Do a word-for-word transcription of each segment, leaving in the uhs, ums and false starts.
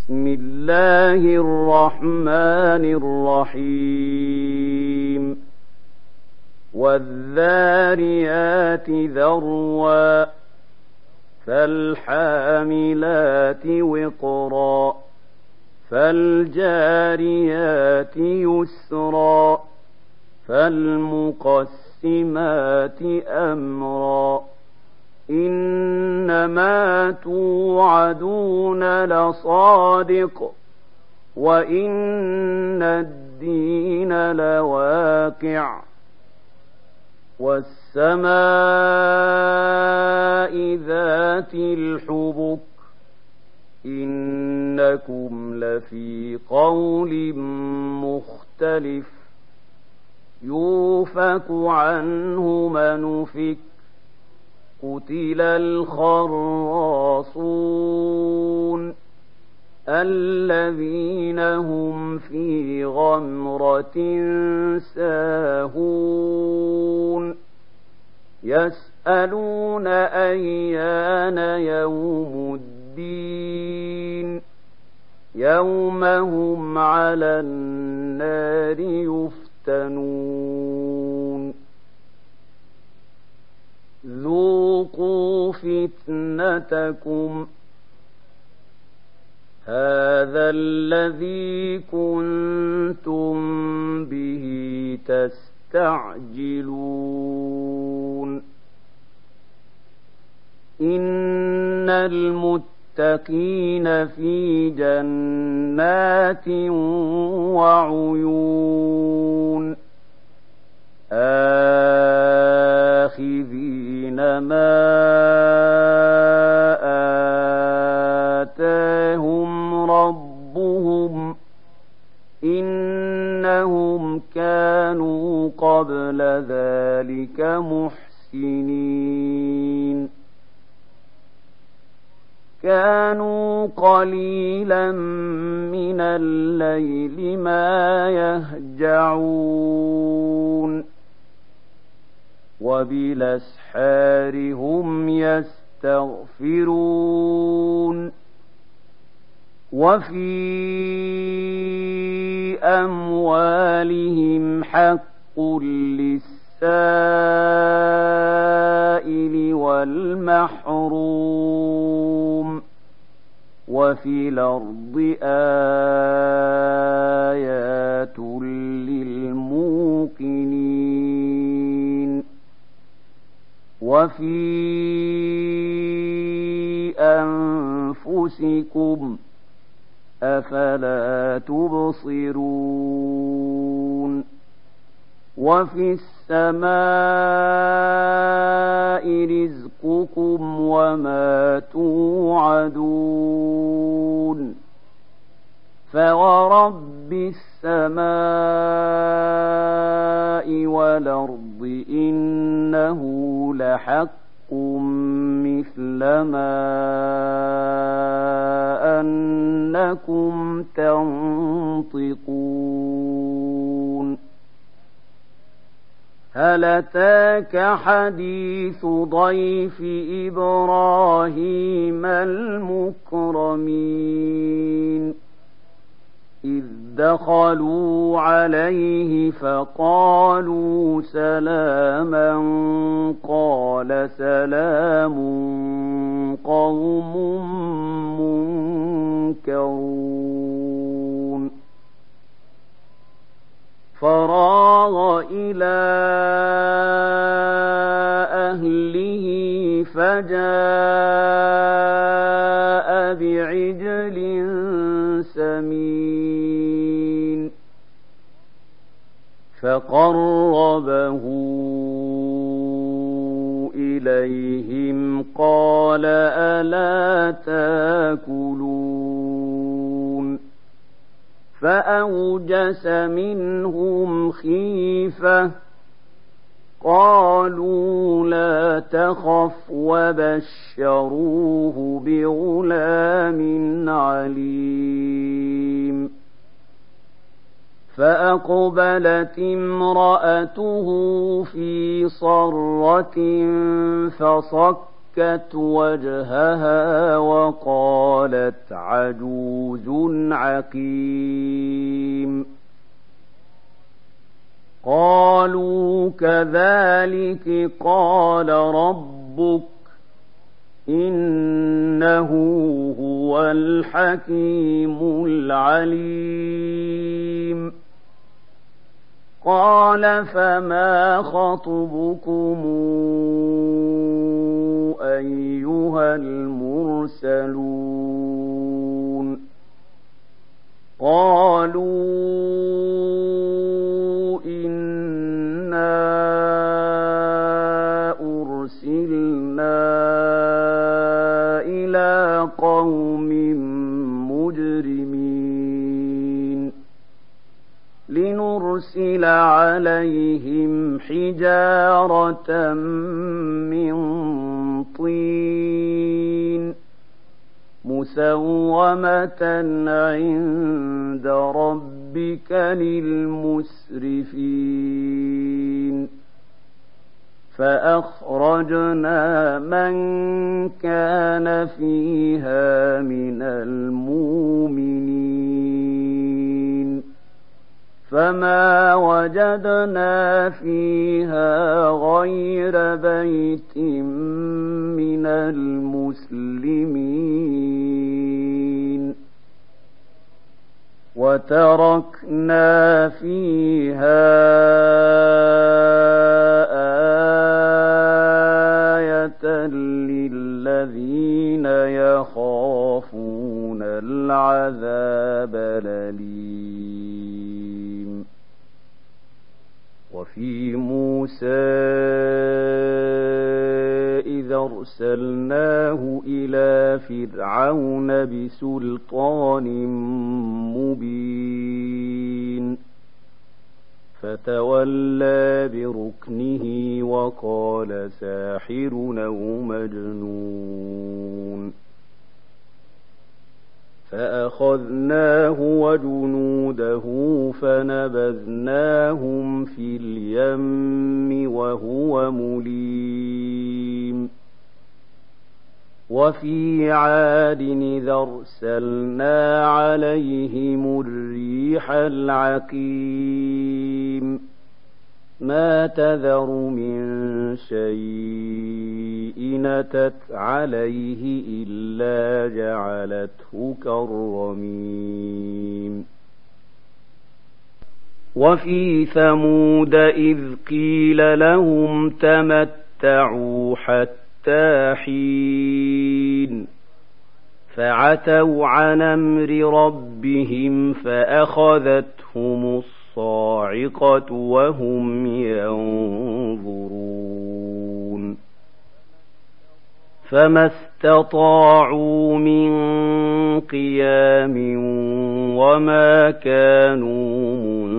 بسم الله الرحمن الرحيم والذاريات ذروا فالحاملات وقرا فالجاريات يسرا فالمقسمات أمرا إنما توعدون لصادق وإن الدين لواقع والسماء ذات الحبك إنكم لفي قول مختلف يوفك عنه من أفك قتل الخراصون الذين هم في غمرة ساهون يسألون أيان يوم الدين يوم هم على النار يفتنون ذوقوا فتنتكم هذا الذي كنتم به تستعجلون إن المتقين في جنات وعيون آخذين ما آتاهم ربهم إنهم كانوا قبل ذلك محسنين كانوا قليلا من الليل ما يهجعون وبالأسحار هم يستغفرون وفي أموالهم حق للسائل والمحروم وفي الأرض آيات للموقنين وفي أنفسكم أفلا تبصرون وفي السماء رزقكم وما توعدون فورب السماء والأرض إنه لحق مثل ما أنكم تنطقون هل أتاك حديث ضيف إبراهيم المكرمين إذ دخلوا عليه فقالوا سلاما قال سلام قوم منكرون فراغ إلى أهله فجاء بعجل سمين فقربه إليهم قال ألا تاكلون فأوجس منهم خيفة قالوا لا تخف وبشروه بغلام عليم فأقبلت امرأته في صرة فصكت فَصَكَّتْ وَجْهَهَا وَقَالَتْ عَجُوزٌ عَقِيمٌ قَالُوا كَذَلِكِ قَالَ رَبُّكِ إِنَّهُ هُوَ الْحَكِيمُ الْعَلِيمُ قَالَ فَمَا خَطْبُكُمْ أَيُّهَا الْمُرْسَلُونَ قَالُوا إِنَّا أُرْسِلْنَا إِلَى قَوْمٍ مُجْرِمِينَ لِنُرْسِلَ عَلَيْهِمْ حِجَارَةً مِّن طِينٍ مُّسَوَّمَةً عِندَ رَبِّكَ لِلْمُسْرِفِينَ فَأَخْرَجْنَا مَن كَانَ فِيهَا مِنَ الْمُؤْمِنِينَ فَمَا وَجَدْنَا فِيهَا غَيْرَ بَيْتٍ مِّنَ الْمُسْلِمِينَ وَتَرَكْنَا فِيهَا آيَةً لِّلَّذِينَ يَخَافُونَ الْعَذَابَ الْأَلِيمَ وَفِي مُوسَىٰ إِذْ أَرْسَلْنَاهُ إِلَىٰ فِرْعَوْنَ بِسُلْطَانٍ مُّبِينٍ فَتَوَلَّىٰ بِرُكْنِهِ وَقَالَ سَاحِرٌ أَوْ مَجْنُونٌ فَأَخَذْنَاهُ وَجُنُودَهُ فَنَبَذْنَاهُمْ فِي الْيَمِّ وَهُوَ مُلِيمٌ وَفِي عَادٍ إِذْ أَرْسَلْنَا عَلَيْهِمُ الرِّيحَ الْعَقِيمَ مَا تَذَرُ مِن شَيْءٍ أَتَتْ عَلَيْهِ إِلَّا جَعَلَتْهُ كَالرَّمِيمِ وَفِي ثَمُودَ إِذْ قِيلَ لَهُمْ تَمَتَّعُوا حَتَّىٰ حِينٍ فَعَتَوْا عَنْ أَمْرِ رَبِّهِمْ فَأَخَذَتْهُمُ الصَّاعِقَةُ وَهُمْ يَنظُرُونَ فَمَا اسْتَطَاعُوا مِنْ قِيَامٍ وَمَا كَانُوا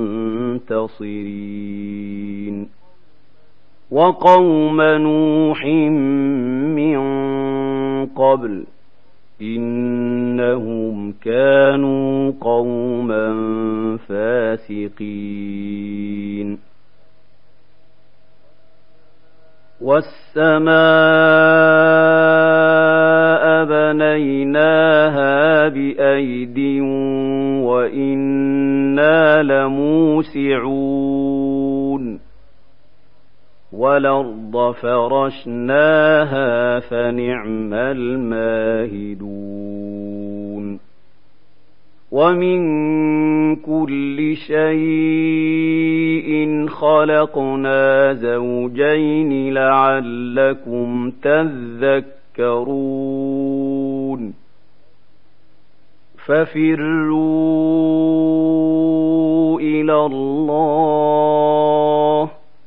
مُنتَصِرِينَ وَقَوْمَ نُوحٍ مِّن قَبْلُ إِنَّهُمْ كَانُوا قَوْمًا فَاسِقِينَ وَالسَّمَاءَ بَنَيْنَاهَا بِأَيْدٍ وَإِنَّا لَمُوسِعُونَ وَالْأَرْضَ فَرَشْنَاهَا فَنِعْمَ الْمَاهِدُونَ وَمِن كُلِّ شَيْءٍ خَلَقْنَا زَوْجَيْنِ لَعَلَّكُمْ تَذَكَّرُونَ فَفِرُّوا إِلَى اللَّهِ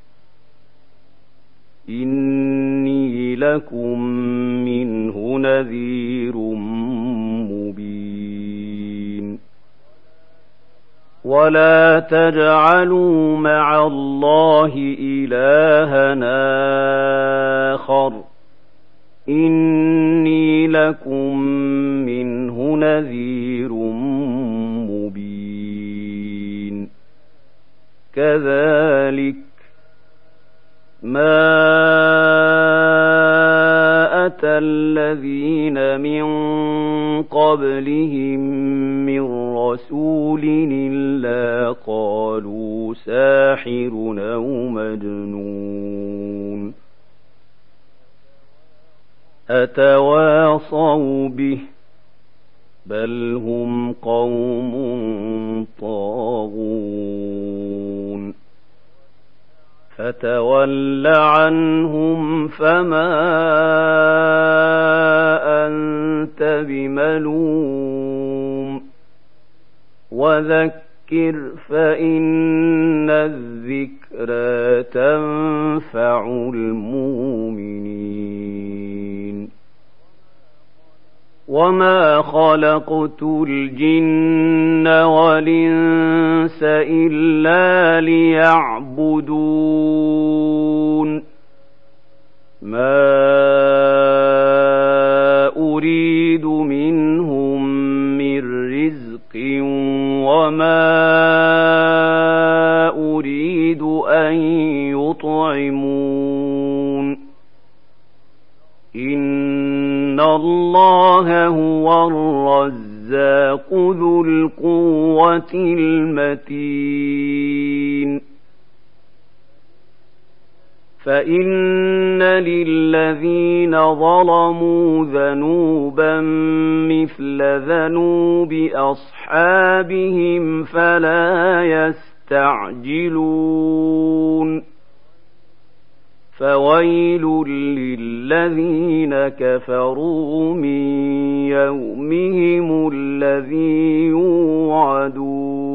إِنِّي لَكُمْ مِنْهُ نَذِيرٌ مُبِينٌ وَلَا تَجْعَلُوا مَعَ اللَّهِ إِلَٰهًا آخَرَ إِنِّي لَكُمْ مِنْهُ نَذِيرٌ مُبِينٌ كَذَلِكَ مَا الذين من قبلهم من رسول إلا قالوا ساحر أو مجنون أتواصوا به بل هم قوم طاغون فتول عنهم فما أنت بملوم وذكر فإن الذكرى تنفع المؤمنين وما خلقت الجن والإنس إلا ليعبدون ما أريد منهم من رزق وما أريد أن يطعمون إن الله هو الرزاق ذو القوة المتين فإن للذين ظلموا ذنوبا مثل ذنوب أصحابهم فلا يستعجلون فويل للذين كفروا من يومهم الذي يوعدون